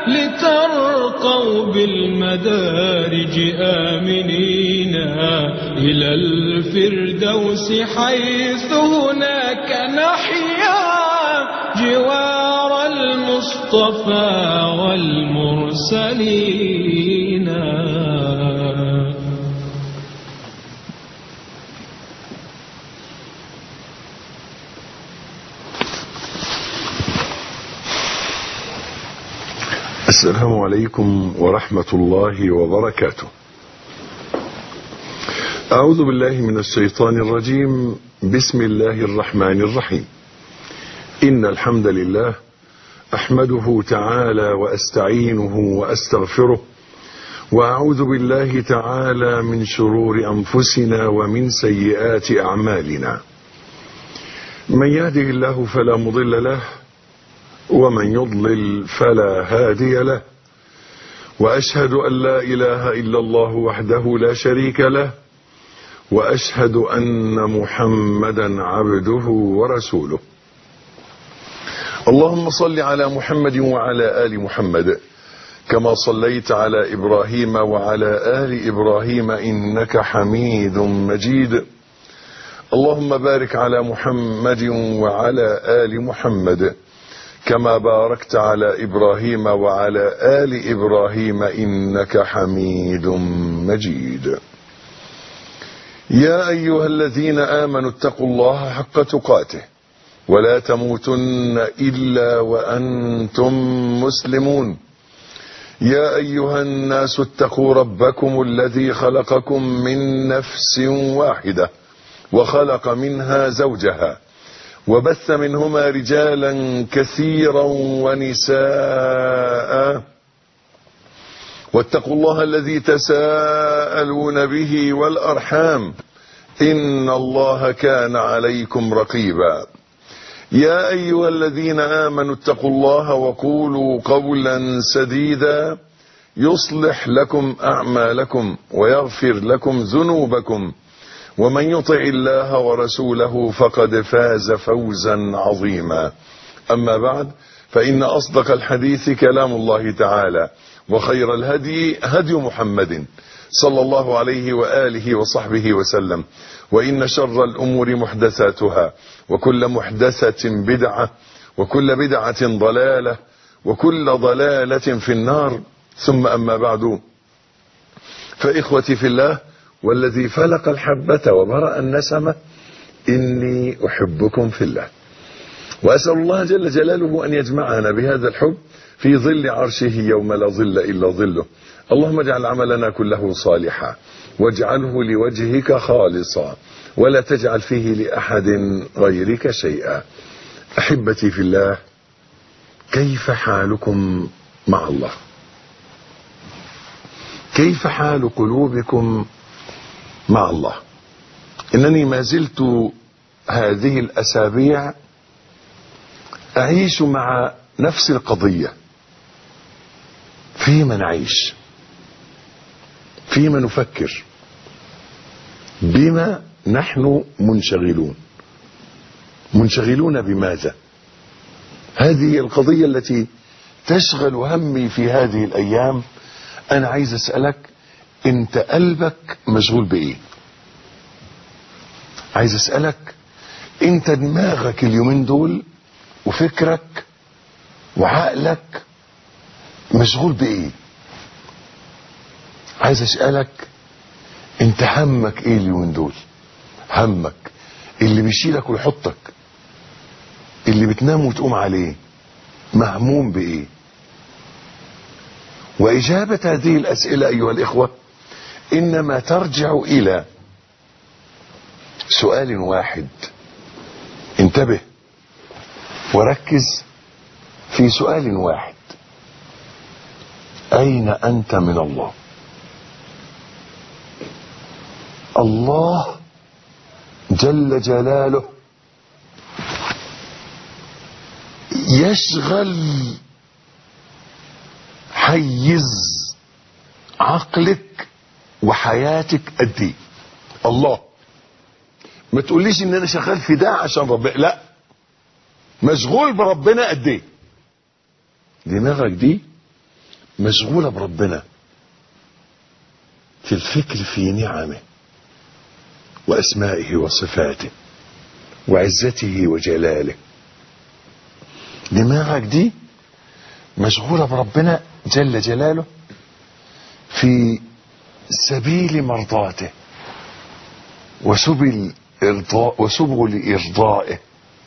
لترقوا بالمدارج آمنين إلى الفردوس حيث هناك نحيا جوار المصطفى والمرسلين. السلام عليكم ورحمة الله وبركاته. أعوذ بالله من الشيطان الرجيم. بسم الله الرحمن الرحيم. إن الحمد لله أحمده تعالى وأستعينه وأستغفره، وأعوذ بالله تعالى من شرور أنفسنا ومن سيئات أعمالنا. من يهده الله فلا مضل له، ومن يضلل فلا هادي له، وأشهد أن لا إله إلا الله وحده لا شريك له، وأشهد أن محمدا عبده ورسوله. اللهم صل على محمد وعلى آل محمد كما صليت على إبراهيم وعلى آل إبراهيم إنك حميد مجيد. اللهم بارك على محمد وعلى آل محمد كما باركت على إبراهيم وعلى آل إبراهيم إنك حميد مجيد. يا أيها الذين آمنوا اتقوا الله حق تقاته ولا تموتن إلا وأنتم مسلمون. يا أيها الناس اتقوا ربكم الذي خلقكم من نفس واحدة وخلق منها زوجها وبث منهما رجالا كثيرا ونساء، واتقوا الله الذي تساءلون به والأرحام إن الله كان عليكم رقيبا. يا أيها الذين آمنوا اتقوا الله وقولوا قولا سديدا يصلح لكم أعمالكم ويغفر لكم ذنوبكم، ومن يطع الله ورسوله فقد فاز فوزا عظيما. أما بعد، فإن أصدق الحديث كلام الله تعالى، وخير الهدي هدي محمد صلى الله عليه وآله وصحبه وسلم، وإن شر الأمور محدثاتها، وكل محدثة بدعة، وكل بدعة ضلالة، وكل ضلالة في النار. ثم أما بعد، فإخوتي في الله والذي فلق الحبة وبرأ النسمة، إني أحبكم في الله، وأسأل الله جل جلاله أن يجمعنا بهذا الحب في ظل عرشه يوم لا ظل إلا ظله. اللهم اجعل عملنا كله صالحا، واجعله لوجهك خالصا، ولا تجعل فيه لأحد غيرك شيئا. أحبتي في الله، كيف حالكم مع الله؟ كيف حال قلوبكم مع الله؟ إنني ما زلت هذه الأسابيع أعيش مع نفس القضية. فيما نعيش، فيما نفكر، بما نحن منشغلون بماذا؟ هذه القضية التي تشغل همي في هذه الأيام. أنا عايز أسألك، أنت قلبك مشغول بإيه؟ عايز أسألك، أنت دماغك اليومين دول وفكرك وعقلك مشغول بإيه؟ عايز أسألك، أنت همك إيه اليومين دول؟ همك اللي بيشيلك ويحطك، اللي بتنام وتقوم عليه، مهموم بإيه؟ وإجابة هذه الأسئلة أيها الإخوة إنما ترجع إلى سؤال واحد. انتبه وركز في سؤال واحد: أين أنت من الله؟ الله جل جلاله يشغل حيز عقلك وحياتك قد ايه؟ الله. ما تقوليش ان انا شغال في ده عشان ربنا، لا، مشغول بربنا قد ايه؟ دماغك دي مشغولة بربنا في الفكر في نعمه وأسمائه وصفاته وعزته وجلاله. دماغك دي مشغولة بربنا جل جلاله في سبيل مرضاته وسبل إرضائه،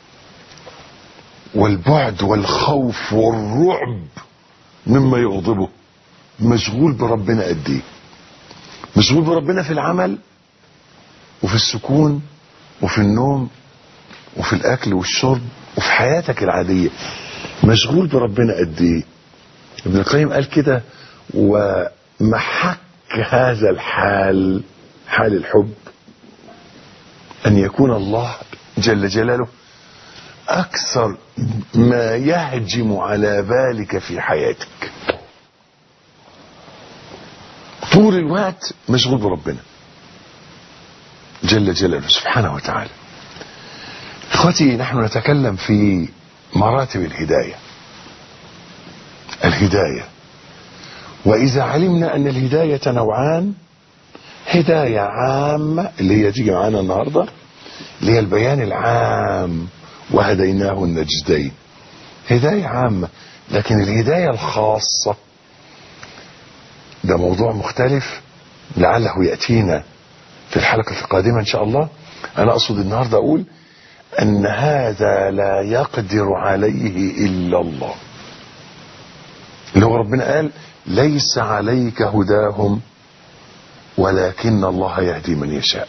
والبعد والخوف والرعب مما يغضبه. مشغول بربنا قد ايه؟ مشغول بربنا في العمل وفي السكون وفي النوم وفي الأكل والشرب وفي حياتك العادية. مشغول بربنا قد ايه؟ ابن القيم قال كده: ومحك هذا الحال، حال الحب، أن يكون الله جل جلاله أكثر ما يهجم على بالك في حياتك. طول الوقت مشغول بربنا جل جلاله سبحانه وتعالى. اخوتي، نحن نتكلم في مراتب الهداية. الهداية، وإذا علمنا أن الهداية نوعان: هداية عامة اللي هي تيجي معانا النهاردة، اللي هي البيان العام، وهديناه النجدين، هداية عامة. لكن الهداية الخاصة ده موضوع مختلف لعله يأتينا في الحلقة القادمة إن شاء الله. أنا أقصد النهاردة أقول أن هذا لا يقدر عليه إلا الله، اللي هو ربنا قال: ليس عليك هداهم ولكن الله يهدي من يشاء.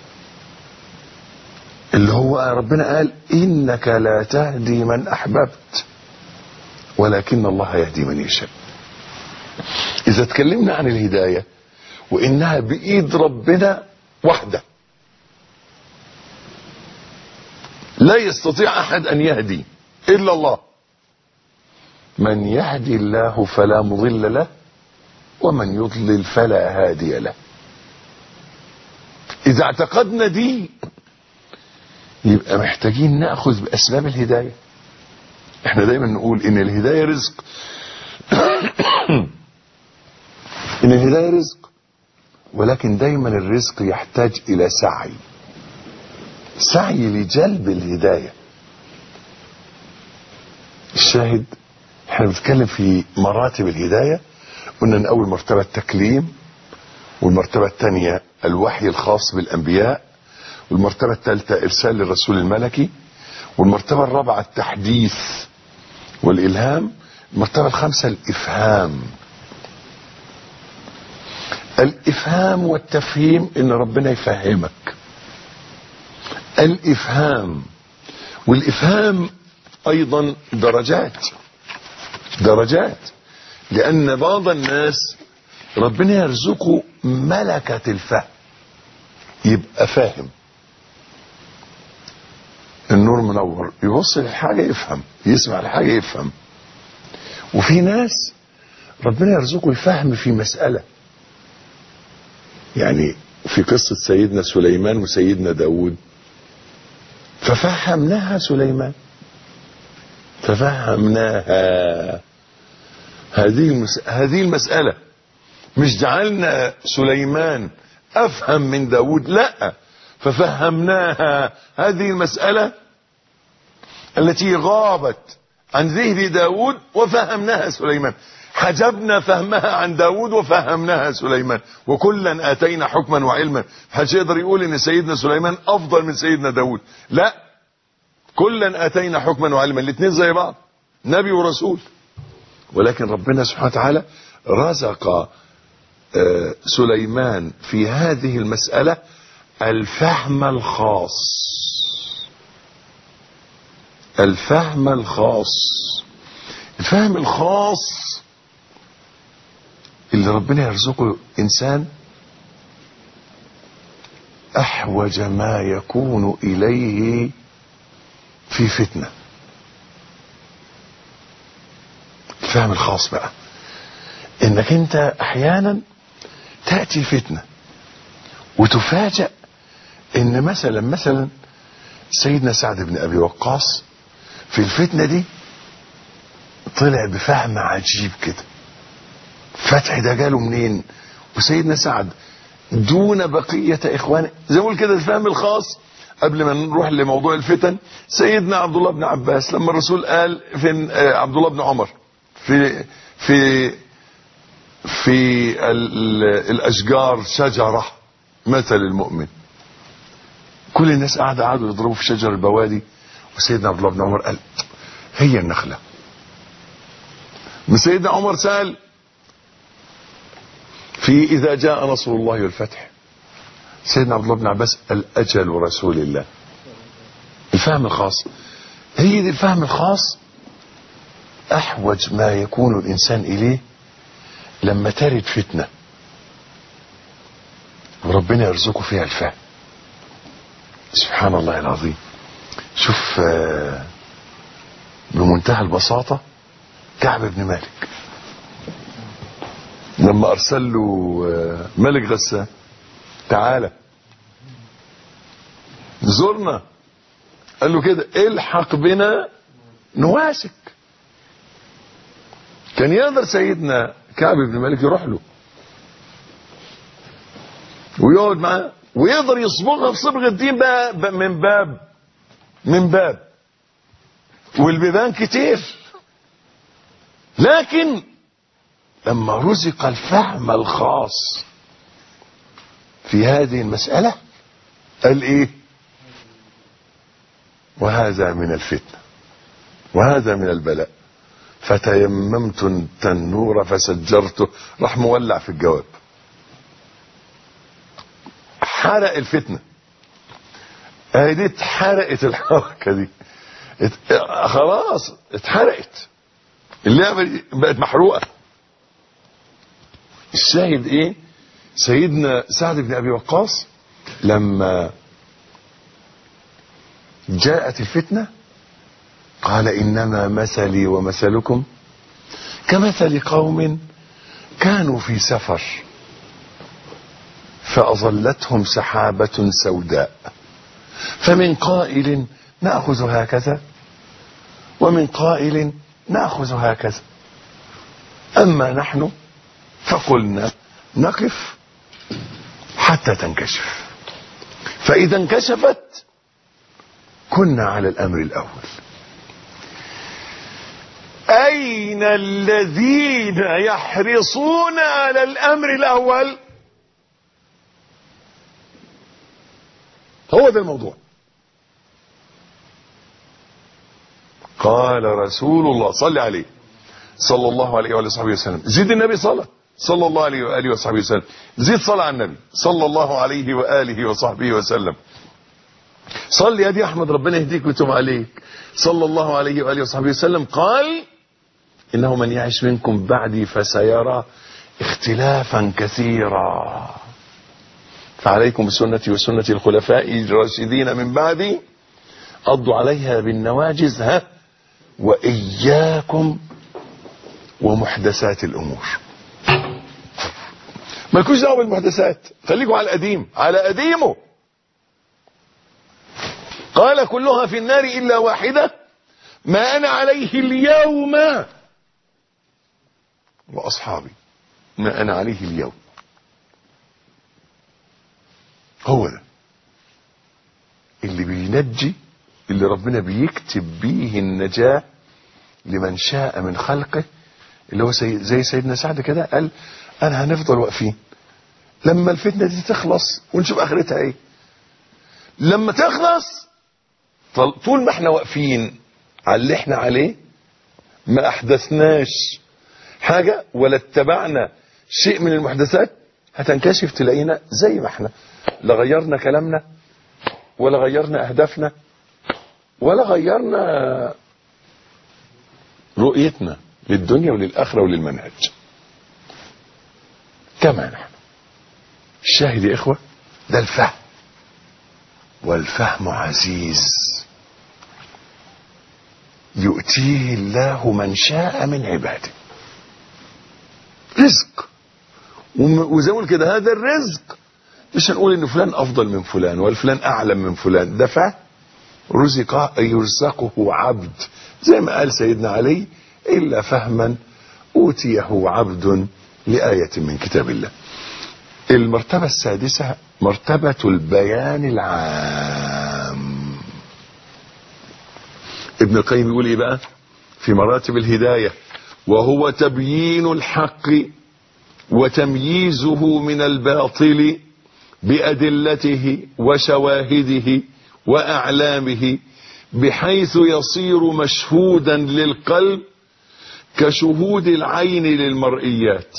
اللي هو ربنا قال: إنك لا تهدي من أحببت ولكن الله يهدي من يشاء. إذا تكلمنا عن الهداية وإنها بإيد ربنا وحده، لا يستطيع أحد أن يهدي إلا الله. من يهدي الله فلا مضل له ومن يضلل فلا هادي له. إذا اعتقدنا دي يبقى محتاجين نأخذ بأسباب الهداية. احنا دايما نقول إن الهداية رزق إن الهداية رزق، ولكن دايما الرزق يحتاج إلى سعي لجلب الهداية. الشاهد، احنا بنتكلم في مراتب الهداية. قلنا ان اول مرتبة التكليم، والمرتبة الثانية الوحي الخاص بالانبياء، والمرتبة الثالثة ارسال الرسول الملكي، والمرتبة الرابعة التحديث والالهام، المرتبة الخامسة الافهام والتفهيم، ان ربنا يفهمك. الافهام والافهام ايضا درجات، لان بعض الناس ربنا يرزقه ملكة الفهم، يبقى فاهم، النور منور، يبص للحاجة يفهم، يسمع الحاجة يفهم. وفي ناس ربنا يرزقه الفهم في مسألة، يعني في قصة سيدنا سليمان وسيدنا داود، ففهمناها سليمان، ففهمناها هذه المسألة. مش جعلنا سليمان أفهم من داود، لا، ففهمناها هذه المسألة التي غابت عن ذهن داود وفهمناها سليمان. حجبنا فهمها عن داود وفهمناها سليمان، وكلا آتينا حكما وعلما. محدش يقدر يقول ان سيدنا سليمان افضل من سيدنا داود، لا، كلا آتينا حكما وعلما، الاثنين زي بعض، نبي ورسول. ولكن ربنا سبحانه وتعالى رزق سليمان في هذه المسألة الفهم الخاص. الفهم الخاص اللي ربنا يرزقه إنسان أحوج ما يكون إليه في فتنة. الفهم الخاص بقى إنك أنت أحيانا تأتي فتنة وتفاجأ إن مثلا سيدنا سعد بن أبي وقاص في الفتنة دي طلع بفهم عجيب كده. فتح ده جاله منين؟ وسيدنا سعد دون بقية إخوانه، زي ما نقول كده الفهم الخاص. قبل ما نروح لموضوع الفتن، سيدنا عبد الله بن عباس لما الرسول قال في عبد الله بن عمر في الأشجار شجرة مثل المؤمن، كل الناس قعدوا يضربوا في شجر البوادي، وسيدنا عبد الله بن عمر قال هي النخلة. سيدنا عمر سأل في إذا جاء نصر الله والفتح، سيدنا عبد الله بن عباس الأجل رسول الله. الفهم الخاص، هي دي الفهم الخاص أحوج ما يكون الإنسان إليه لما ترد فتنة وربنا يرزقه فيها الفهم. سبحان الله العظيم. شوف بمنتهى البساطة كعب بن مالك لما أرسل له ملك غسان تعالى زرنا، قال له كده الحق بنا نواسك. كان يقدر سيدنا كعب بن مالك يروح له ويقعد معاه ويقدر يصبغها بصبغ الدين بقى من باب والبيبان كتير، لكن لما رزق الفهم الخاص في هذه المسألة قال ايه؟ وهذا من الفتنة وهذا من البلاء، فتيممت التنور فسجرته، راح مولع في الجواب، حرق الفتنة. دي اتحرقت الحركة دي، خلاص اتحرقت، اللعبة دي بقت محروقة. الشاهد ايه؟ سيدنا سعد بن ابي وقاص لما جاءت الفتنة قال انما مثلي ومثلكم كمثل قوم كانوا في سفر فأظلتهم سحابة سوداء، فمن قائل نأخذ هكذا ومن قائل نأخذ هكذا، أما نحن فقلنا نقف حتى تنكشف، فإذا انكشفت كنا على الأمر الأول. أين الذين يحرصون على الأمر الأول؟ هو ده الموضوع. قال رسول الله صلى عليه صلى الله عليه وآله وصحبه وسلم، زيد النبي صلى الله عليه وآله وصحبه وسلم، زيد صلاة على النبي صلى الله عليه وآله وصحبه وسلم. صلي يا دي أحمد ربنا يهديك ويتوب عليك. صلى الله عليه وآله وصحبه وسلم قال إنه من يعش منكم بعدي فسيرى اختلافا كثيرا، فعليكم بسنتي وسنة الخلفاء الراشدين من بعدي أضوا عليها بالنواجذ وإياكم ومحدثات الأمور. مالكوش دعوة بالمحدثات، خليكم على القديم، على قديمه. قال كلها في النار إلا واحدة ما أنا عليه اليوم وأصحابي، ما أنا عليه اليوم. هو ده اللي بينجي، اللي ربنا بيكتب بيه النجاة لمن شاء من خلقه، اللي هو زي سيدنا سعد كده قال أنا هنفضل واقفين لما الفتنة دي تخلص ونشوف آخرتها ايه. لما تخلص طول ما احنا واقفين على اللي احنا عليه ما احدثناش حاجة ولا اتبعنا شيء من المحدثات، هتنكشف تلاقينا زي ما احنا، لا غيرنا كلامنا ولا غيرنا اهدافنا ولا غيرنا رؤيتنا للدنيا وللآخرة وللمنهج، كما نحن. الشاهد يا إخوة ده الفهم، والفهم عزيز يؤتيه الله من شاء من عباده. رزق، وزي ما كده هذا الرزق مش هنقول ان فلان افضل من فلان ولا فلان اعلم من فلان، ده فهم يرزقه عبد، زي ما قال سيدنا علي إلا فهما أوتيه عبد لآية من كتاب الله. المرتبة السادسة مرتبة البيان العام. ابن القيم يقول ايه بقى في مراتب الهداية؟ وهو تبيين الحق وتمييزه من الباطل بأدلته وشواهده وأعلامه، بحيث يصير مشهودا للقلب كشهود العين للمرئيات.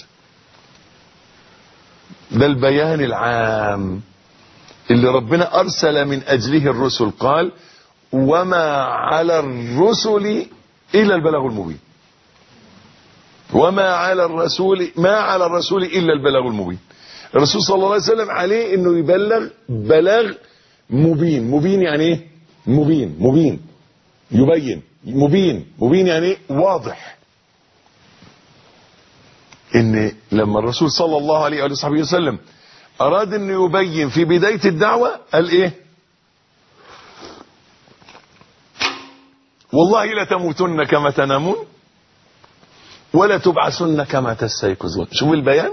ده البيان العام اللي ربنا أرسل من أجله الرسل. قال وما على الرسل إلا البلاغ المبين. وما على الرسول ما على الرسول إلا البلاغ المبين. الرسول صلى الله عليه وسلم عليه انه يبلغ بلاغ مبين. مبين يعني ايه؟ مبين يبين. مبين يعني ايه؟ واضح. ان لما الرسول صلى الله عليه وصحبه وسلم اراد انه يبين في بداية الدعوة قال ايه؟ والله لا تموتن كما تنامون ولا تبعثن كما تستيقظون. شوف البيان.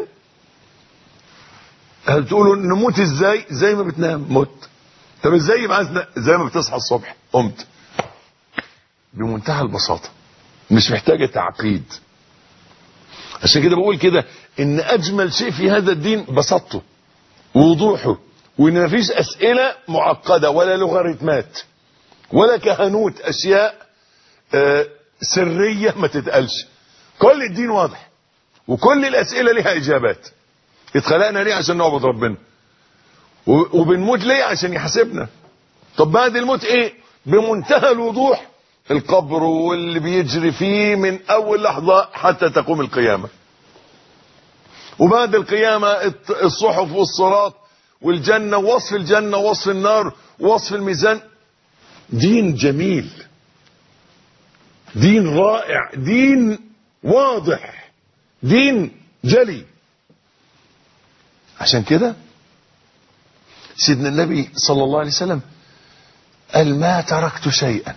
هل تقولوا نموت ازاي؟ زي ما بتنام مت. طب ازاي يبعثنا؟ زي ما بتصحى الصبح قمت. بمنتهى البساطة، مش محتاجة تعقيد. عشان كده بقول كده ان اجمل شيء في هذا الدين بساطته ووضوحه، وان مفيش اسئلة معقدة ولا لوغاريتمات ولا كهنوت اشياء سرية ما تتقالش. كل الدين واضح وكل الاسئلة لها اجابات. اتخلقنا ليه؟ عشان نعبد ربنا. وبنموت ليه؟ عشان يحاسبنا. طب بعد الموت ايه؟ بمنتهى الوضوح القبر واللي بيجري فيه من اول لحظة حتى تقوم القيامة. وبعد القيامة الصحف والصراط والجنة ووصف الجنة ووصف النار ووصف الميزان. دين جميل، دين رائع، دين واضح، دين جلي. عشان كده سيدنا النبي صلى الله عليه وسلم قال ما تركت شيئا،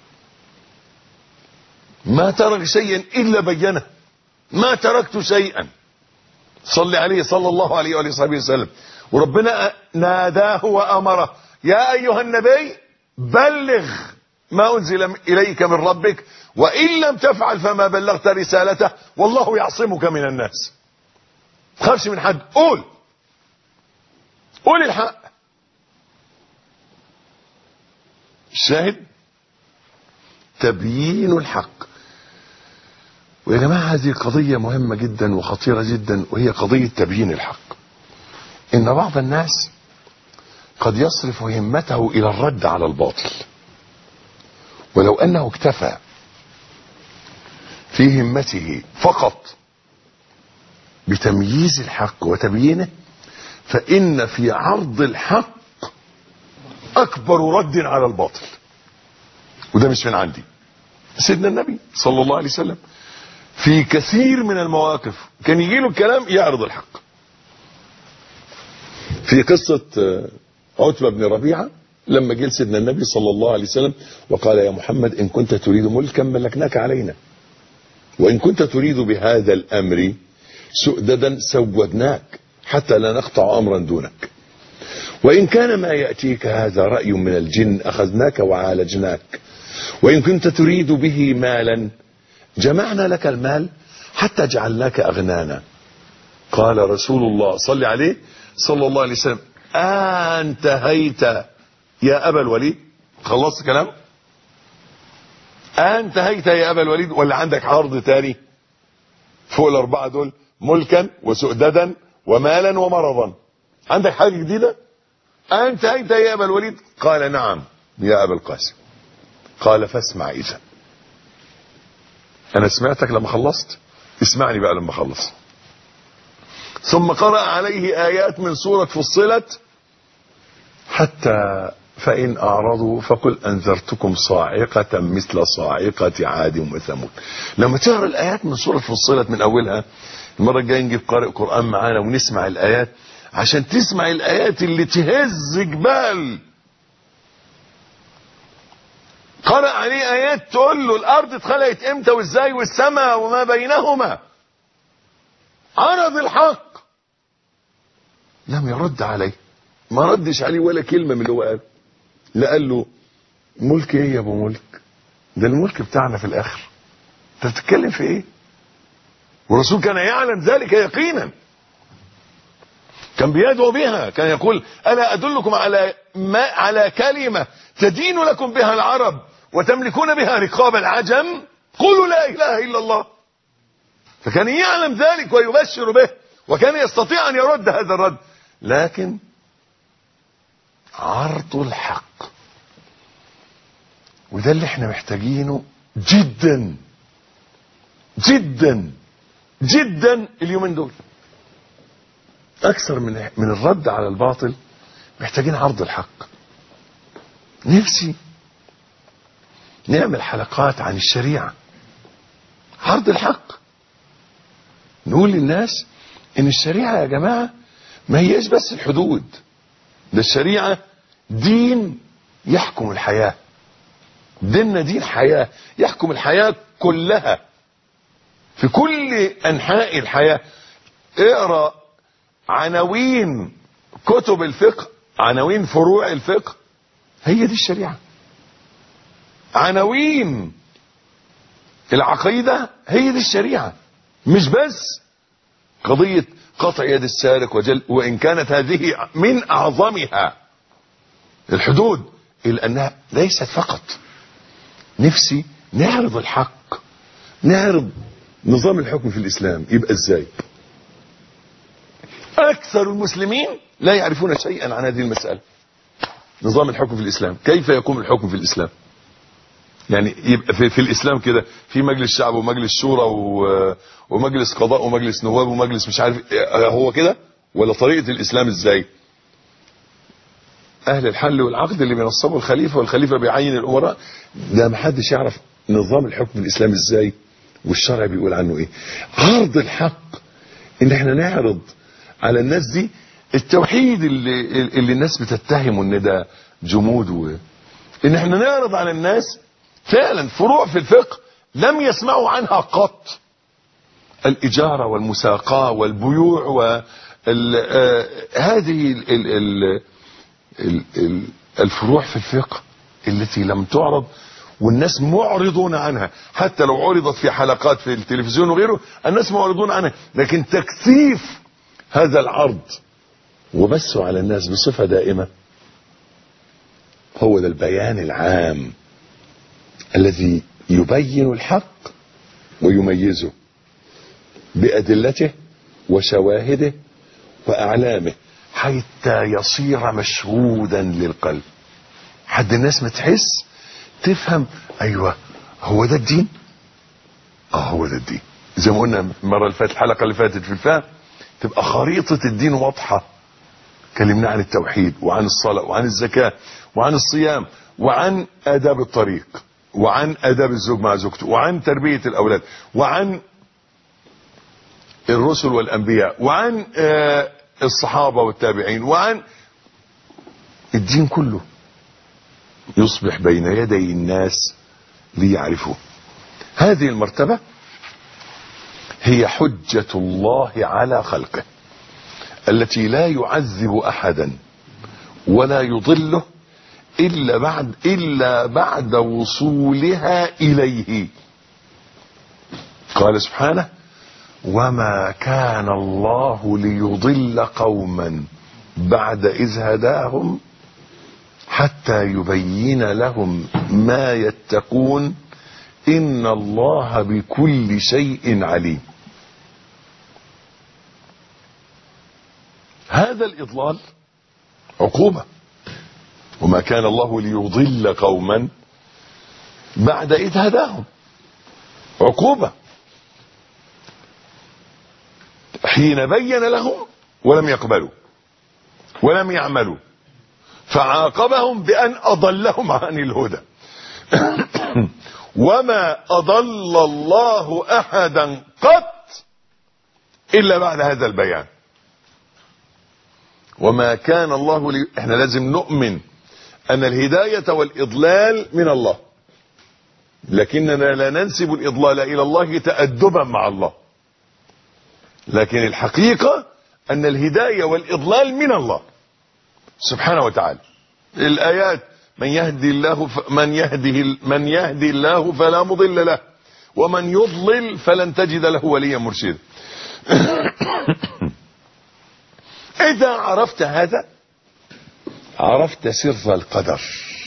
ما ترك شيئا إلا بينه. ما تركت شيئا. صلى عليه صلى الله عليه وآله وصحبه وسلم. وربنا ناداه وأمره يا أيها النبي بلغ ما أنزل إليك من ربك وإن لم تفعل فما بلغت رسالته والله يعصمك من الناس. تخافش من حد، قول الحق. الشاهد تبيين الحق. ويا جماعة هذه قضية مهمة جدا وخطيرة جدا، وهي قضية تبيين الحق. إن بعض الناس قد يصرف همته إلى الرد على الباطل، ولو أنه اكتفى في همته فقط بتمييز الحق وتبيينه فإن في عرض الحق أكبر رد على الباطل. وده مش من عندي. سيدنا النبي صلى الله عليه وسلم في كثير من المواقف كان يجي له الكلام يعرض الحق. في قصة عتبة بن ربيعة لما جه سيدنا النبي صلى الله عليه وسلم وقال يا محمد إن كنت تريد ملكا ملكناك علينا، وإن كنت تريد بهذا الأمر سؤددا سودناك حتى لا نقطع أمرا دونك، وإن كان ما يأتيك هذا رأي من الجن أخذناك وعالجناك، وإن كنت تريد به مالا جمعنا لك المال حتى جعلناك أغنانا. قال رسول الله صلى عليه صلى الله عليه وسلم أنتهيت يا أبا الوليد؟ خلصت كلام؟ أنتهيت يا أبا الوليد ولا عندك عرض تاني فوق الأربعة دول؟ ملكا وسؤددا ومالا ومرضا، عندك حاجة جديدة؟ أنتهيت يا أبا الوليد؟ قال نعم يا أبا القاسم. قال فاسمع إذا. أنا سمعتك لما خلصت، اسمعني بقى لما خلص. ثم قرأ عليه آيات من سورة فصلت حتى فإن أعرضوا فقل أنذرتكم صاعقة مثل صاعقة عاد وثمود. لما تقرأ الآيات من سورة فصلت من أولها، المرة الجاية نجيب قارئ قرآن معانا ونسمع الآيات عشان تسمع الآيات اللي تهز جبال. قرأ عليه آيات تقول له الأرض اتخلقت امتى وازاي والسماء وما بينهما. عرض الحق لم يرد عليه، ما ردش عليه ولا كلمة من اللي هو قال. لا قال له ملك ايه يا ابو ملك، ده الملك بتاعنا في الاخر، انت بتتكلم في ايه؟ والرسول كان يعلم ذلك يقينا، كان بيدعو بها، كان يقول الا ادلكم على كلمة تدين لكم بها العرب وتملكون بها رقاب العجم، قولوا لا اله الا الله. فكان يعلم ذلك ويبشر به، وكان يستطيع ان يرد هذا الرد، لكن عرض الحق، وده اللي احنا محتاجينه جدا جدا جدا اليومين دول. اكثر من الرد على الباطل محتاجين عرض الحق. نفسي نعمل حلقات عن الشريعة، عرض الحق، نقول للناس ان الشريعة يا جماعة ما هيش بس الحدود، ده الشريعة دين يحكم الحياة، ديننا دين حياة يحكم الحياة كلها في كل انحاء الحياة. اقرأ عناوين كتب الفقه، عناوين فروع الفقه، هي دي الشريعة. عناوين العقيدة هي دي الشريعة، مش بس قضية قطع يد السارق وإن كانت هذه من أعظمها الحدود، إلا أنها ليست فقط. نفسي نعرض الحق، نعرض نظام الحكم في الإسلام يبقى إزاي. أكثر المسلمين لا يعرفون شيئا عن هذه المسألة، نظام الحكم في الإسلام، كيف يقوم الحكم في الإسلام. يعني يبقى في الإسلام كده في مجلس شعب ومجلس شورى ومجلس قضاء ومجلس نواب ومجلس مش عارف هو كده، ولا طريقة الإسلام إزاي؟ أهل الحل والعقد اللي بينصبوا الخليفة والخليفة بيعين الأمراء، ده محدش يعرف نظام الحكم في الإسلام إزاي والشرع بيقول عنه إيه. عرض الحق إن احنا نعرض على الناس دي التوحيد اللي الناس بتتهمه ان ده جمود، ان احنا نعرض على الناس فعلا فروع في الفقه لم يسمعوا عنها قط، الإجارة والمساقاة والبيوع هذه الفروع في الفقه التي لم تعرض والناس معرضون عنها، حتى لو عرضت في حلقات في التلفزيون وغيره الناس معرضون عنها، لكن تكثيف هذا العرض وبثه على الناس بصفة دائمة هو ده البيان العام الذي يبين الحق ويميزه بأدلته وشواهده وأعلامه حتى يصير مشهودا للقلب، حد الناس ما تحس تفهم ايوه هو ده الدين، هو ده الدين. زي ما قلنا المره اللي فاتت، الحلقه اللي فاتت في الفهم، تبقى خريطه الدين واضحه. كلمنا عن التوحيد وعن الصلاه وعن الزكاه وعن الصيام وعن آداب الطريق وعن آداب الزوج مع زوجته وعن تربيه الاولاد وعن الرسل والانبياء وعن الصحابه والتابعين وعن الدين كله، يصبح بين يدي الناس ليعرفوه. هذه المرتبة هي حجة الله على خلقه التي لا يعذب أحدا ولا يضله إلا بعد وصولها إليه. قال سبحانه: وما كان الله ليضل قوما بعد إذ هداهم حتى يبين لهم ما يتقون إن الله بكل شيء عليم. هذا الإضلال عقوبة، وما كان الله ليضل قوما بعد إذ هداهم عقوبة، حين بين لهم ولم يقبلوا ولم يعملوا فعاقبهم بأن أضلهم عن الهدى. وما أضل الله أحدا قط إلا بعد هذا البيان. وما كان الله احنا لازم نؤمن أن الهداية والإضلال من الله، لكننا لا ننسب الإضلال إلى الله تأدبا مع الله. لكن الحقيقة أن الهداية والإضلال من الله سبحانه وتعالى. الآيات من يهدي الله فلا مضل له ومن يضلل فلن تجد له وليا مرشدا. إذا عرفت هذا عرفت سر القدر،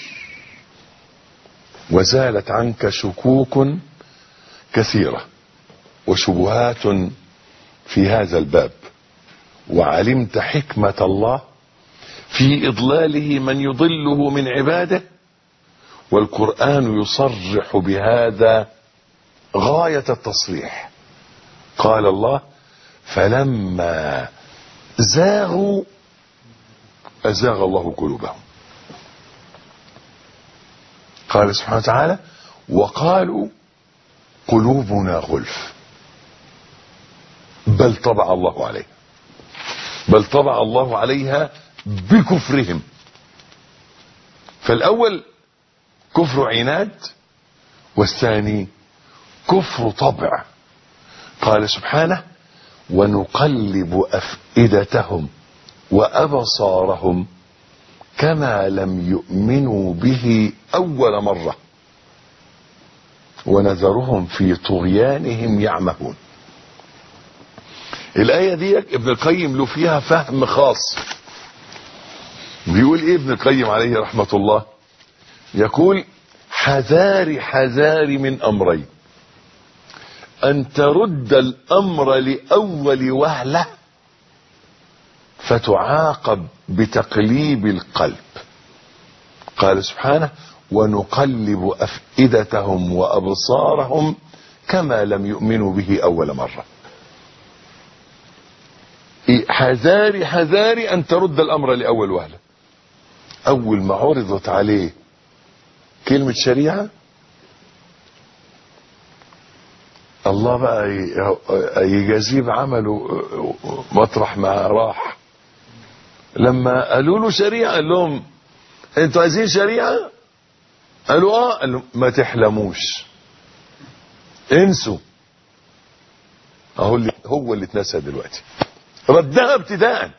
وزالت عنك شكوك كثيرة وشبهات في هذا الباب، وعلمت حكمة الله في إضلاله من يضله من عباده، والقرآن يصرح بهذا غاية التصريح. قال الله فلما زاغوا أزاغ الله قلوبهم. قال سبحانه وتعالى وقالوا قلوبنا غلف بل طبع الله عليها، بل طبع الله عليها بكفرهم. فالأول كفر عناد، والثاني كفر طبع. قال سبحانه ونقلب أفئدتهم وأبصارهم كما لم يؤمنوا به أول مرة ونذرهم في طغيانهم يعمهون. الآية دي ابن القيم له فيها فهم خاص. بيقول ايه ابن القيم عليه رحمة الله؟ يقول حذاري من أمرين: أن ترد الأمر لأول وهلة فتعاقب بتقليب القلب. قال سبحانه ونقلب أفئدتهم وأبصارهم كما لم يؤمنوا به أول مرة. حذاري أن ترد الأمر لأول وهلة. أول ما عرضت عليه كلمة شريعة الله بقى يجازيه بعمله مطرح ما راح. لما قالوا له شريعة قال لهم انتوا عايزين شريعة؟ قالوا قال لهم ما تحلموش، انسوا. هو اللي اتنسى دلوقتي. ردها ابتداء.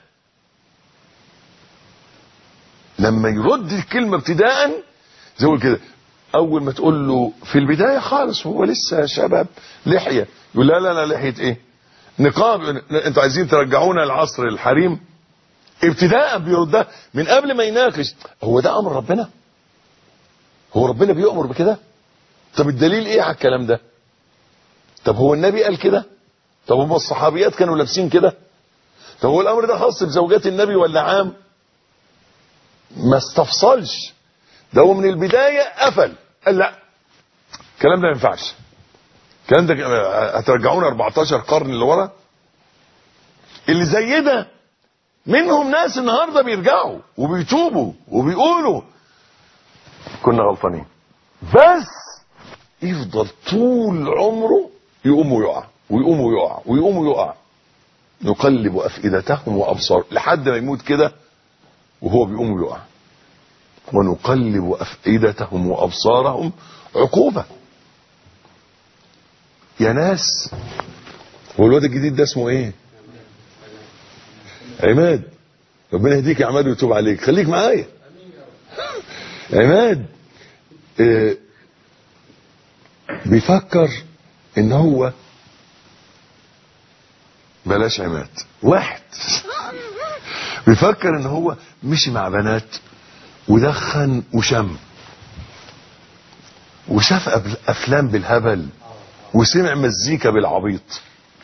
لما يرد الكلمة ابتداء زي كده، اول ما تقول له في البداية خالص وهو لسه شباب لحية يقول لا لحية ايه؟ نقاب. انتوا عايزين ترجعونا العصر الحريم؟ ابتداء بيردها من قبل ما يناقش. هو ده امر ربنا؟ هو ربنا بيؤمر بكده؟ طب الدليل ايه على الكلام ده؟ طب هو النبي قال كده؟ طب هم الصحابيات كانوا لابسين كده؟ طب هو الامر ده خاص بزوجات النبي ولا عام؟ ما استفصلش. ده هو من البداية قفل، قال لا الكلام ده ما ينفعش. الكلام ده هترجعونا 14 قرن اللي ورا. اللي زي ده منهم ناس النهارده بيرجعوا وبيتوبوا وبيقولوا كنا غلطانين، بس يفضل طول عمره يقوم ويقع ويقوم ويقع ويقوم ويقع. نقلب أفئدتهم وأبصار لحد ما يموت كده وهو بيقوم ويقع. ونقلب أفئدتهم وأبصارهم عقوبة. يا ناس، هو الواد الجديد ده اسمه ايه؟ عماد. ربنا يهديك يا عماد ويتوب عليك. خليك معايا. عماد بيفكر ان هو بلاش عماد واحد بيفكر ان هو مشي مع بنات ودخن وشم وشاف افلام بالهبل وسمع مزيكا بالعبيط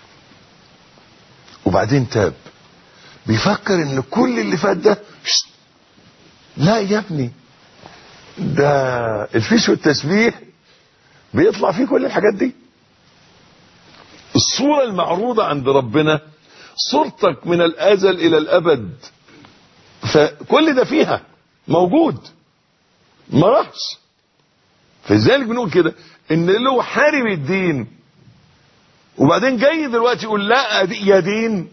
وبعدين تاب. بيفكر ان كل اللي فات ده لا يا ابني، ده الفيش والتسبيح بيطلع فيه كل الحاجات دي. الصورة المعروضة عند ربنا صورتك من الازل الى الابد، فكل ده فيها موجود ما راحش. فلذلك بنقول كده ان له حارب الدين وبعدين جاي دلوقتي يقول لا يا دين.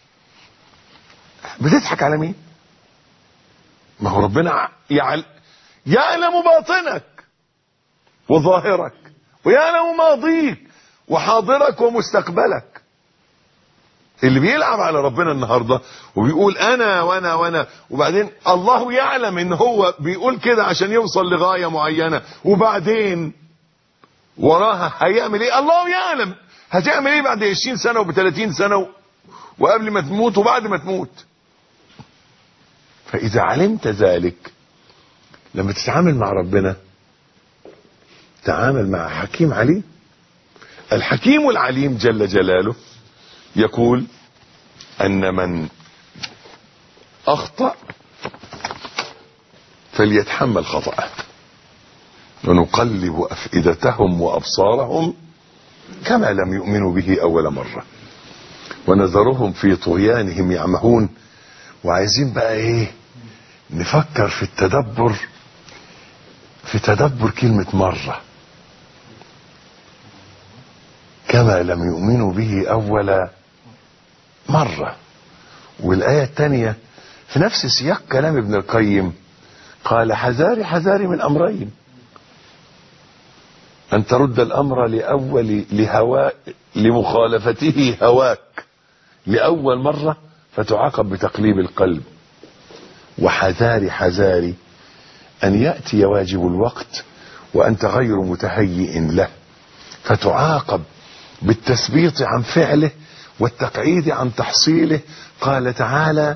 بتضحك على مين؟ ما هو ربنا يعلم باطنك وظاهرك ويعلم ماضيك وحاضرك ومستقبلك. اللي بيلعب على ربنا النهاردة وبيقول انا وانا وانا، وبعدين الله يعلم ان هو بيقول كده عشان يوصل لغاية معينة، وبعدين وراها هيعمل ايه الله يعلم. هتعمل ايه بعد 20 سنة وب30 سنة وقبل ما تموت وبعد ما تموت؟ فاذا علمت ذلك لما تتعامل مع ربنا تعامل مع حكيم عليم. الحكيم العليم جل جلاله يقول ان من اخطأ فليتحمل خطأه، ونقلب افئدتهم وابصارهم كما لم يؤمنوا به اول مرة ونذرهم في طغيانهم يعمهون. وعايزين بقى ايه؟ نفكر في التدبر، في تدبر كلمة مرة. كما لم يؤمنوا به اول مرة. والآية الثانية في نفس سياق كلام ابن القيم قال حذاري حذاري من امرين: ان ترد الامر لاول لهواء لمخالفته هواك لاول مرة فتعاقب بتقليب القلب، وحذاري حذاري ان يأتي واجب الوقت وانت غير متهيئ له فتعاقب بالتثبيط عن فعله والتقعيد عن تحصيله. قال تعالى: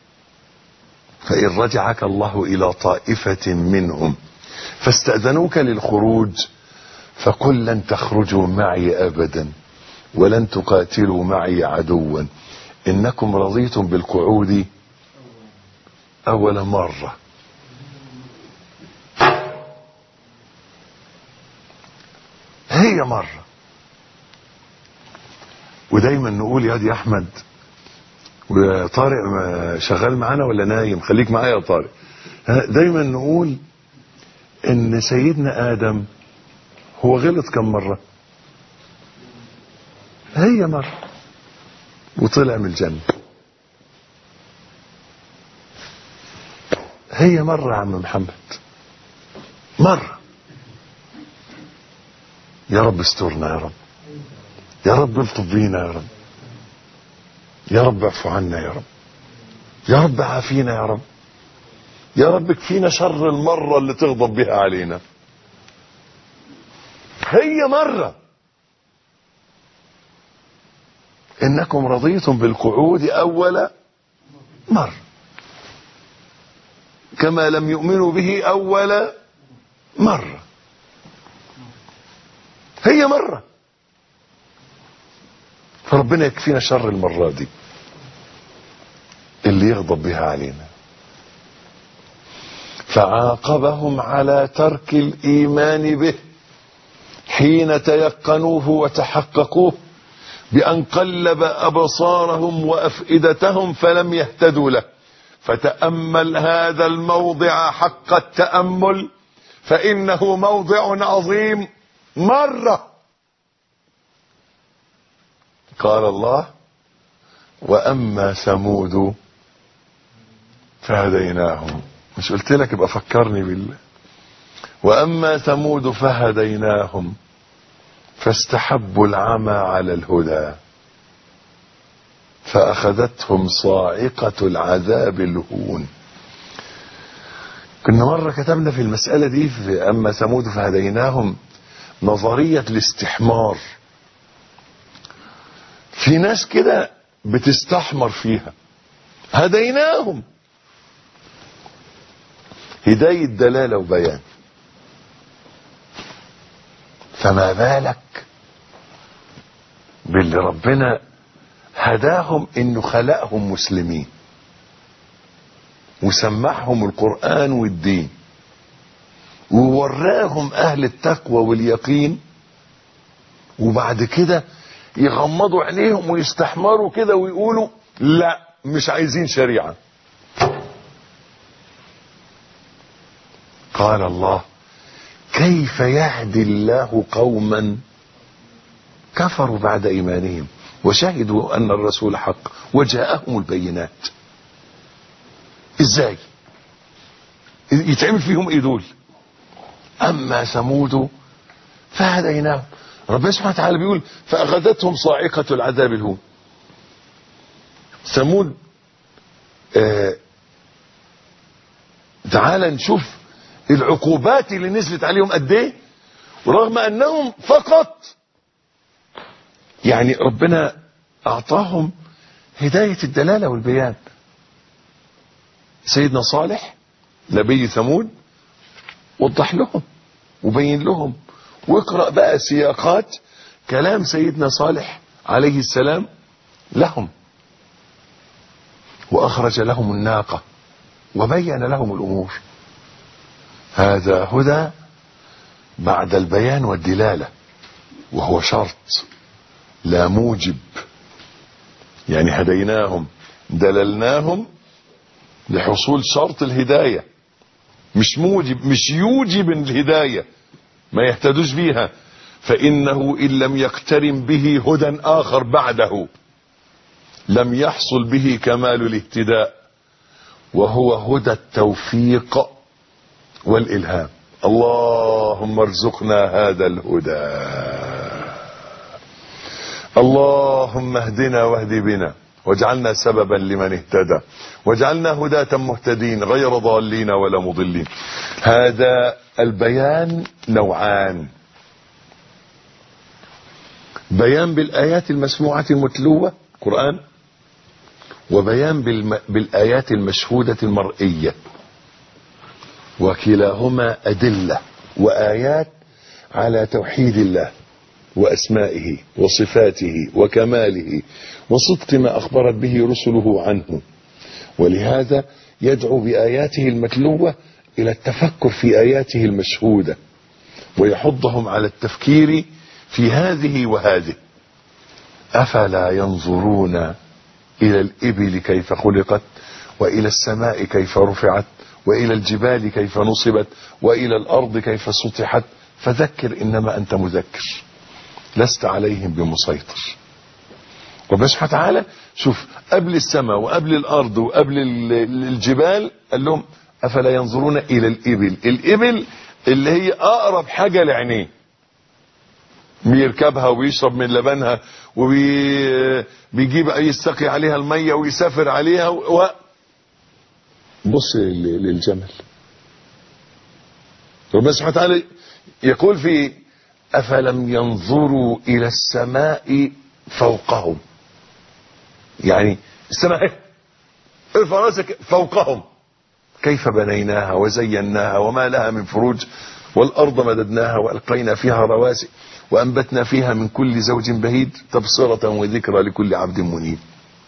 فإن رجعك الله إلى طائفة منهم فاستأذنوك للخروج فقل لن تخرجوا معي أبدا ولن تقاتلوا معي عدوا إنكم رضيتم بالقعود أول مرة. هي مرة. ودايما نقول يا دي أحمد، وطارق شغال معانا ولا نايم؟ خليك معايا يا طارق. دايما نقول ان سيدنا آدم هو غلط كم مرة؟ هي مرة وطلع من الجنة. هي مرة يا عم محمد، مرة. يا رب استرنا يا رب، يا رب الطف بينا يا رب، يا رب اعفو عنا يا رب، يا رب عافينا يا رب، يا رب اكفينا شر المرة اللي تغضب بها علينا. هي مرة. انكم رضيتم بالقعود اول مرة كما لم يؤمنوا به اول مرة. هي مرة. فربنا يكفينا شر المرة دي اللي يغضب بها علينا. فعاقبهم على ترك الإيمان به حين تيقنوه وتحققوه بأن قلب أبصارهم وأفئدتهم فلم يهتدوا له. فتأمل هذا الموضع حق التأمل فإنه موضع عظيم. مرة قال الله: وأما ثمود فهديناهم. مش قلت لك ابقى فكرني بالله؟ وأما ثمود فهديناهم فاستحبوا العمى على الهدى فأخذتهم صاعقة العذاب الهون. كنا مرة كتبنا في المسألة دي في أما ثمود فهديناهم نظرية الاستحمار. في ناس كده بتستحمر فيها. هديناهم هداية دلالة وبيان، فما بالك باللي ربنا هداهم انه خلقهم مسلمين وسمعهم القرآن والدين ووراهم اهل التقوى واليقين، وبعد كده يغمضوا عينيهم ويستحمروا كده ويقولوا لا مش عايزين شريعة. قال الله: كيف يهدي الله قوما كفروا بعد ايمانهم وشهدوا ان الرسول حق وجاءهم البينات. ازاي يتعمل فيهم ايه دول؟ اما ثمود فهديناهم. ربنا سبحانه وتعالى بيقول: فاخذتهم صاعقة العذاب الهون. ثمود تعال نشوف العقوبات اللي نزلت عليهم قد ايه، ورغم انهم فقط يعني ربنا اعطاهم هداية الدلالة والبيان. سيدنا صالح نبي ثمود وضح لهم وبين لهم، واقرأ بقى سياقات كلام سيدنا صالح عليه السلام لهم. وأخرج لهم الناقة وبين لهم الأمور. هذا هدى بعد البيان والدلالة، وهو شرط لا موجب. يعني هديناهم دللناهم لحصول شرط الهداية، مش موجب، مش يوجب الهداية، ما يهتدوش بيها، فإنه إن لم يقترن به هدى آخر بعده لم يحصل به كمال الاهتداء، وهو هدى التوفيق والإلهام. اللهم ارزقنا هذا الهدى. اللهم اهدنا واهد بنا واجعلنا سببا لمن اهتدى، واجعلنا هداة مهتدين غير ضالين ولا مضلين. هذا البيان نوعان: بيان بالآيات المسموعة المتلوة قرآن، وبيان بالآيات المشهودة المرئية، وكلاهما أدلة وآيات على توحيد الله وأسمائه وصفاته وكماله وصدق ما أخبرت به رسله عنه. ولهذا يدعو بآياته المتلوة إلى التفكر في آياته المشهودة، ويحضهم على التفكير في هذه وهذه. أفلا ينظرون إلى الإبل كيف خلقت، وإلى السماء كيف رفعت، وإلى الجبال كيف نصبت، وإلى الأرض كيف سطحت، فذكر إنما أنت مذكر لست عليهم بمسيطر. ربنا سبحانه وتعالى شوف قبل السماء وقبل الأرض وقبل الجبال قال لهم أفلا ينظرون إلى الإبل. الإبل اللي هي أقرب حاجة لعينيه، بيركبها وبيشرب من لبنها وبيجيب يستقي عليها المية ويسافر عليها بص للجمل. ربنا سبحانه وتعالى يقول في أفلم ينظروا إلى السماء فوقهم، يعني السماء ارفع راسك فوقهم، كيف بنيناها وزيناها وما لها من فروج، والأرض مددناها وألقينا فيها رواسي وأنبتنا فيها من كل زوج بهيج تبصرة وذكرى لكل عبد منيب.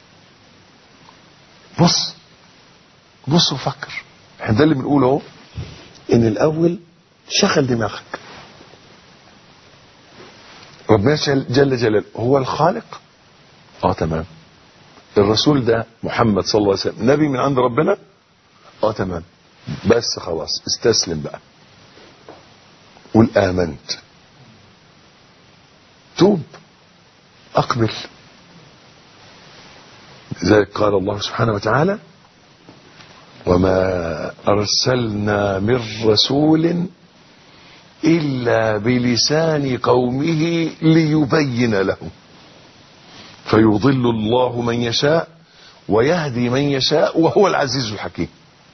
بص وفكر. احنا ده اللي بنقوله اهو، ان الاول شغل دماغك. ربنا جل جلاله هو الخالق. تمام. الرسول ده محمد صلى الله عليه وسلم نبي من عند ربنا. تمام. بس خلاص استسلم بقى، قل آمنت، توب، أقبل. لذلك قال الله سبحانه وتعالى وما أرسلنا من رسول إلا بلسان قومه ليبين لهم فيضل الله من يشاء ويهدي من يشاء وهو العزيز الحكيم.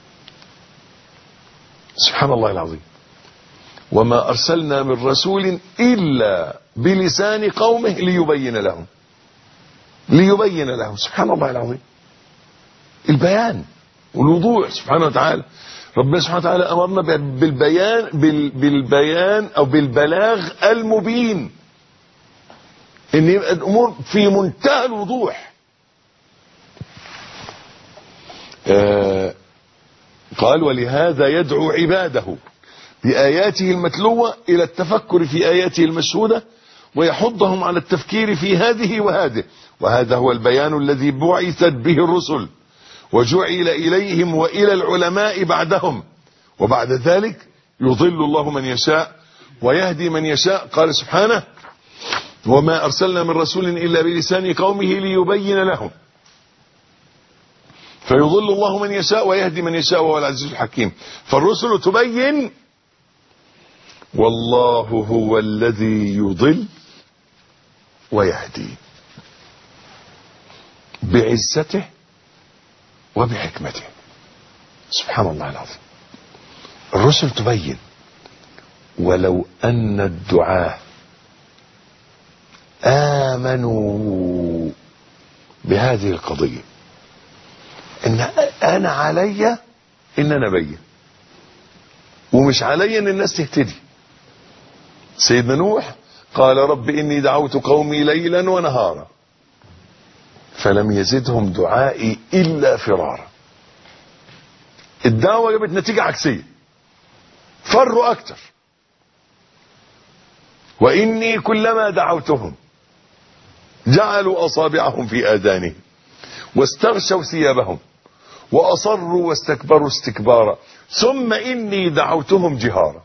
سبحان الله العظيم. وما أرسلنا من رسول إلا بلسان قومه ليبين لهم. سبحان الله العظيم. البيان والوضوح سبحانه وتعالى. ربنا سبحانه وتعالى أمرنا بالبيان أو بالبلاغ المبين، إن يبقى الأمور في منتهى الوضوح. قال ولهذا يدعو عباده بآياته المتلوة إلى التفكر في آياته المشهودة، ويحضهم على التفكير في هذه وهذه. وهذا هو البيان الذي بعثت به الرسل وجعل إليهم وإلى العلماء بعدهم، وبعد ذلك يضل الله من يشاء ويهدي من يشاء. قال سبحانه وما أرسلنا من رسول إلا بلسان قومه ليبين لهم فيضل الله من يشاء ويهدي من يشاء وهو العزيز الحكيم. فالرسل تبين، والله هو الذي يضل ويهدي بعزته وبحكمته. سبحان الله العظيم. الرسل تبين. ولو أن الدعاة آمنوا بهذه القضية، إن أنا علي إن أنا أبين، ومش علي إن الناس تهتدي. سيدنا نوح قال رب إني دعوت قومي ليلا ونهارا فلم يزدهم دعائي إلا فرارا. الدعوة جابت نتيجة عكسية، فروا أكتر. وإني كلما دعوتهم جعلوا أصابعهم في آذانهم واستغشوا ثيابهم وأصروا واستكبروا استكبارا ثم إني دعوتهم جهارا.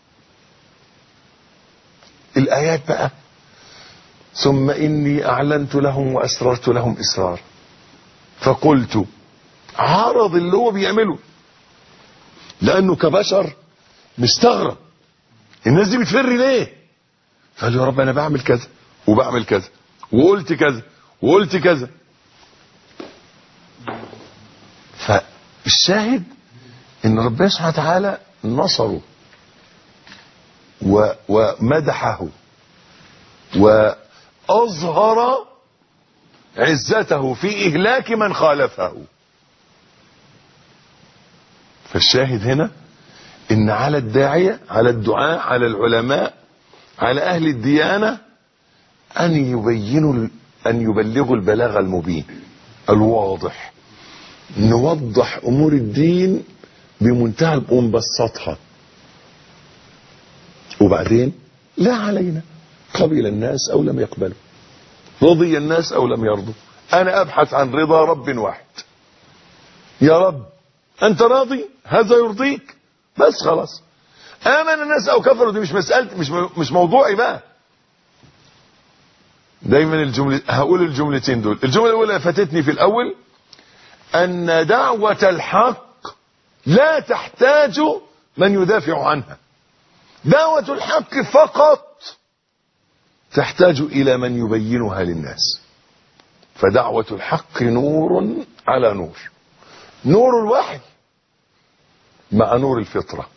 الآيات بقى ثم إني أعلنت لهم وأسررت لهم إسرار فقلت، عارض اللي هو بيعمله، لأنه كبشر مستغرب الناس دي بتفر ليه. فقال يا رب أنا بعمل كذا وبعمل كذا وقلت كذا وقلت كذا. فالشاهد ان ربنا سبحانه وتعالى نصره ومدحه وأظهر عزته في إهلاك من خالفه. فالشاهد هنا ان على الداعية، على الدعاء، على العلماء، على أهل الديانة أن يبلغوا البلاغ المبين الواضح. نوضح أمور الدين بمنتهى ونبسطها، وبعدين لا علينا قبل الناس أو لم يقبلوا، رضي الناس أو لم يرضوا. أنا أبحث عن رضا رب واحد. يا رب أنت راضي، هذا يرضيك، بس خلاص. آمن الناس أو كفروا دي مش مسألة، مش موضوعي بقى. دايما الجملة، هقول الجملتين دول. الجملة الأولى فاتتني في الأول، أن دعوة الحق لا تحتاج من يدافع عنها. دعوة الحق فقط تحتاج إلى من يبينها للناس. فدعوة الحق نور على نور، نور الوحي مع نور الفطرة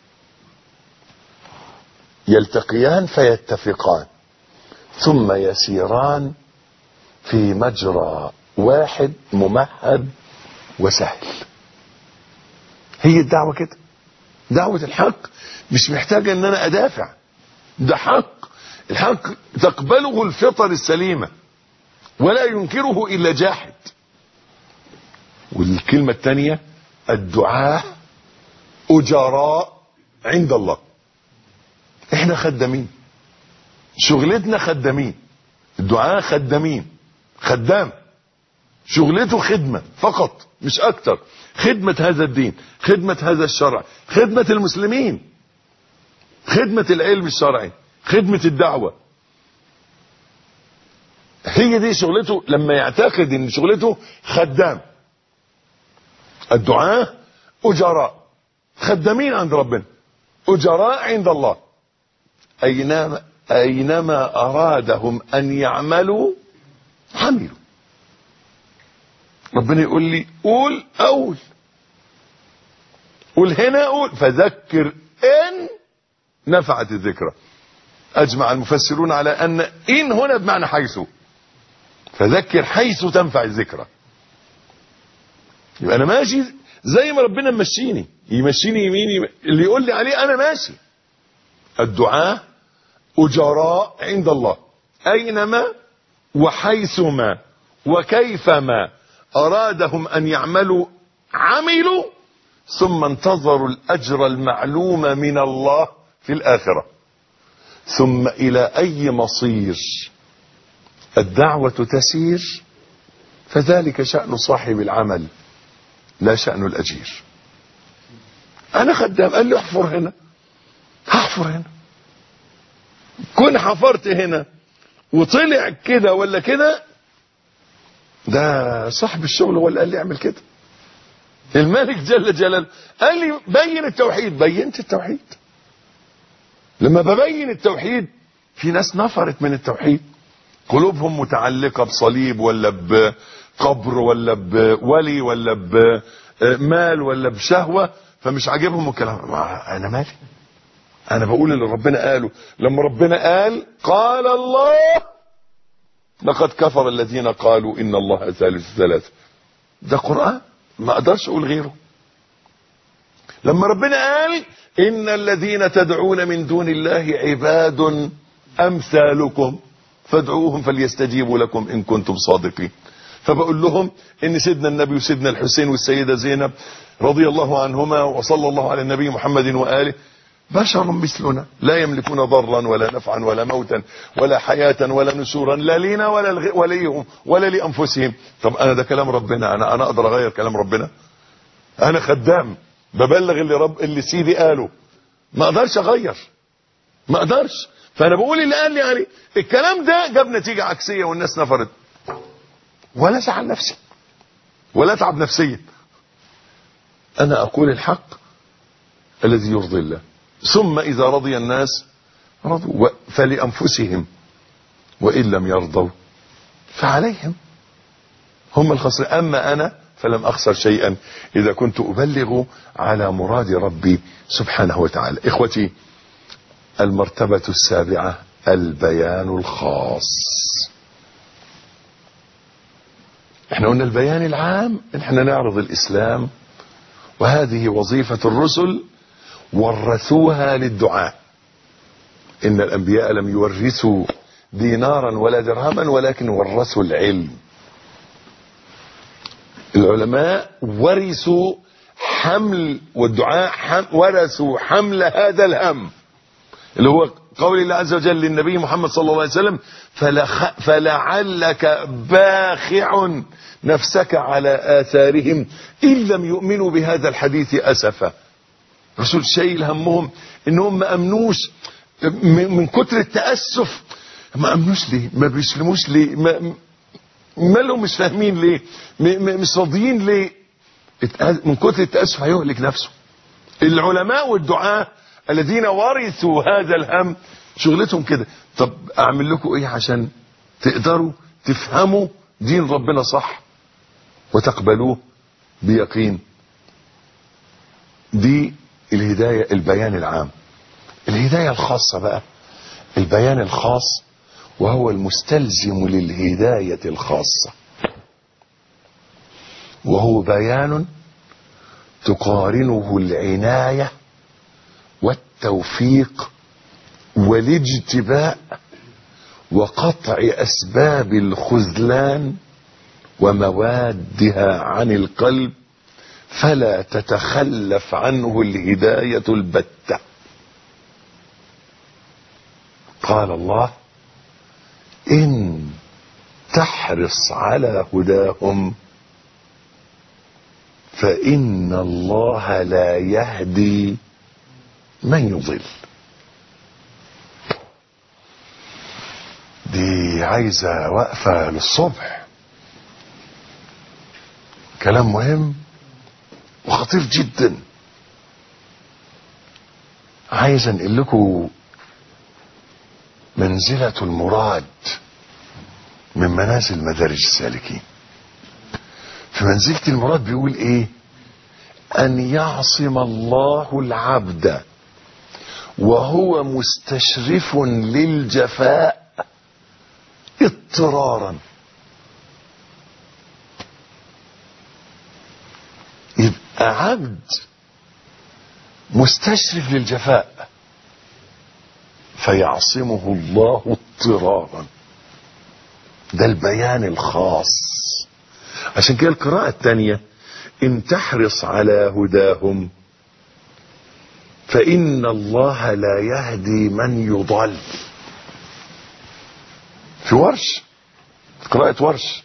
يلتقيان فيتفقان ثم يسيران في مجرى واحد ممهد وسهل. هي الدعوة كده. دعوة الحق مش محتاجة ان انا ادافع، ده حق. الحق تقبله الفطر السليمة ولا ينكره الا جاحد. والكلمة الثانية الدعاء أجراء عند الله. احنا خدامين، شغلتنا خدامين. الدعاء خدامين، خدام شغلته خدمة فقط مش اكتر. خدمة هذا الدين، خدمة هذا الشرع، خدمة المسلمين، خدمة العلم الشرعي، خدمة الدعوة. هي دي شغلته. لما يعتقد ان شغلته خدام. الدعاء أجراء، خدامين عند ربنا، أجراء عند الله. أينما أرادهم أن يعملوا عملوا. ربنا يقول لي قول أقول، قول هنا أقول. فذكر إن نفعت الذكرى. أجمع المفسرون على أن إن هنا بمعنى حيث، فذكر حيث تنفع الذكرى. يبقى أنا ماشي زي ما ربنا يمشيني يميني، اللي يقول لي عليه أنا ماشي. الدعاء أجراء عند الله، أينما وحيثما وكيفما أرادهم أن يعملوا عملوا، ثم انتظروا الأجر المعلوم من الله في الآخرة. ثم إلى أي مصير الدعوة تسير فذلك شأن صاحب العمل لا شأن الأجير. أنا خدام، قال لي احفر هنا، هحفر هنا. كن حفرت هنا وطلع كده ولا كده، ده صاحب الشغل هو اللي قال لي اعمل كده. الملك جل جلاله قال لي بين التوحيد، بينت التوحيد. لما ببين التوحيد في ناس نفرت من التوحيد، قلوبهم متعلقة بصليب ولا بقبر ولا بولي ولا مال ولا بشهوة فمش عاجبهم الكلام. انا مالي، انا بقول اللي ربنا قاله. لما ربنا قال الله لقد كفر الذين قالوا ان الله ثالث ثلاثة. ده قرآن، ما اقدرش اقول غيره. لما ربنا قال ان الذين تدعون من دون الله عباد امثالكم فادعوهم فليستجيبوا لكم ان كنتم صادقين. فبقول لهم ان سيدنا النبي وسيدنا الحسين والسيدة زينب رضي الله عنهما وصلى الله على النبي محمد وآله بشر مثلنا لا يملكون ضرا ولا نفعا ولا موتا ولا حياة ولا نشورا لا لينا ولا ليهم ولا لأنفسهم. طب انا ده كلام ربنا، انا اقدر اغير كلام ربنا؟ انا خدام ببلغ اللي سيدي قاله، ما اقدرش اغير، ما اقدرش. فانا بقول اللي قال لي يعني الكلام ده جاب نتيجة عكسية والناس نفرت، ولا زعل نفسي ولا اتعب نفسيا. انا اقول الحق الذي يرضي الله، ثم اذا رضي الناس رضوا فلانفسهم وان لم يرضوا فعليهم، هم الخاسرين. اما انا فلم اخسر شيئا اذا كنت ابلغ على مراد ربي سبحانه وتعالى. اخوتي، المرتبة السابعة البيان الخاص. احنا قلنا البيان العام، احنا نعرض الاسلام، وهذه وظيفة الرسل ورثوها للدعاء. ان الانبياء لم يورثوا دينارا ولا درهما ولكن ورثوا العلم. العلماء ورثوا حمل، والدعاء ورثوا حمل هذا الهم اللي هو قول الله عز وجل للنبي محمد صلى الله عليه وسلم فلعلك باخع نفسك على آثارهم إن لم يؤمنوا بهذا الحديث أسفا. رسول شايل همهم انهم ما امنوش من كتر التأسف. ما امنوش ليه؟ ما بيسلموش ليه؟ ما لهم مش فاهمين ليه؟ مش راضيين ليه؟ من كتر التأسف هيهلك نفسه. العلماء والدعاء الذين ورثوا هذا الهم شغلتهم كده. طب اعمل لكم ايه عشان تقدروا تفهموا دين ربنا صح وتقبلوه بيقين؟ دي الهداية، البيان العام. الهداية الخاصة بقى، البيان الخاص وهو المستلزم للهداية الخاصة، وهو بيان تقارنه العناية والتوفيق والاجتباء وقطع أسباب الخذلان وموادها عن القلب فلا تتخلف عنه الهداية البتة. قال الله إن تحرص على هداهم فإن الله لا يهدي من يضل. دي عايزة وقفة للصبح، كلام مهم وخطير جدا. عايز انقل لكم منزلة المراد من منازل مدارج السالكين. في منزلة المراد بيقول ايه؟ ان يعصم الله العبد وهو مستشرف للجفاء اضطرارا. يبقى عبد مستشرف للجفاء فيعصمه الله اضطرارا. ده البيان الخاص. عشان كده القراءة الثانية ان تحرص على هداهم فإن الله لا يهدي من يضل. في ورش، قراءة ورش.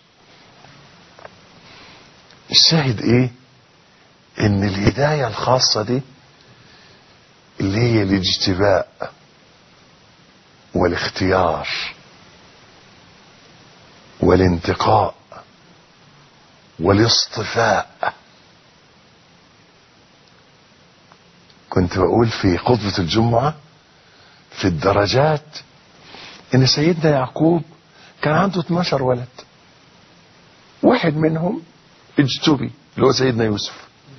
الشاهد ايه؟ ان الهداية الخاصة دي اللي هي الاجتباء والاختيار والانتقاء والاصطفاء. كنت بقول في خطبة الجمعة في الدرجات ان سيدنا يعقوب كان عنده 12 ولد، واحد منهم اجتبي اللي هو سيدنا يوسف،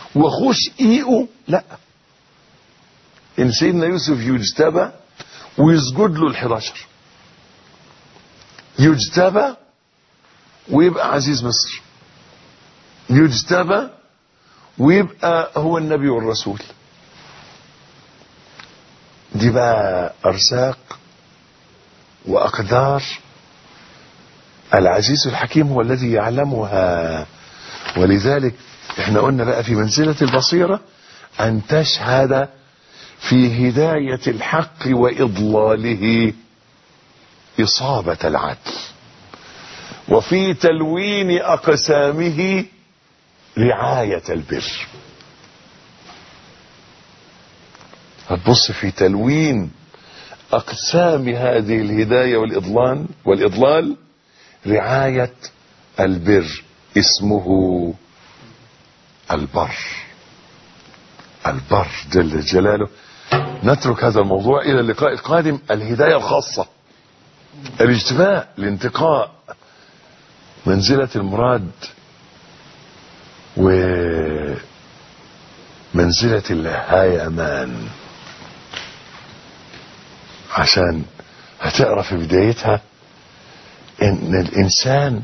واخوش ايقه، لا. ان سيدنا يوسف يجتبى ويسجد له ال11، يجتبى ويبقى عزيز مصر، يجتبى ويبقى هو النبي والرسول. دي بقى ارزاق واقدار العزيز الحكيم هو الذي يعلمها. ولذلك احنا قلنا بقى في منزلة البصيرة ان تشهد في هداية الحق واضلاله اصابة العدل، وفي تلوين اقسامه رعاية البر. هتبص في تلوين اقسام هذه الهداية والاضلال رعاية البر، اسمه البر. البر جل جلاله. نترك هذا الموضوع الى اللقاء القادم. الهداية الخاصة، الاجتباء، الانتقاء، منزلة المراد ومنزلة الهيمان، عشان هتقرأ في بدايتها ان الانسان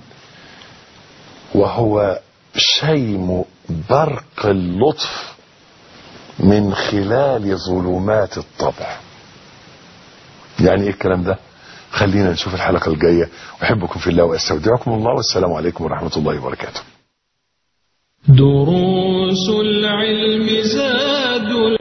وهو شيم برق اللطف من خلال ظلمات الطبع. يعني ايه الكلام ده؟ خلينا نشوف الحلقة الجاية. احبكم في الله واستودعكم الله، والسلام عليكم ورحمة الله وبركاته. دروس العلم زاد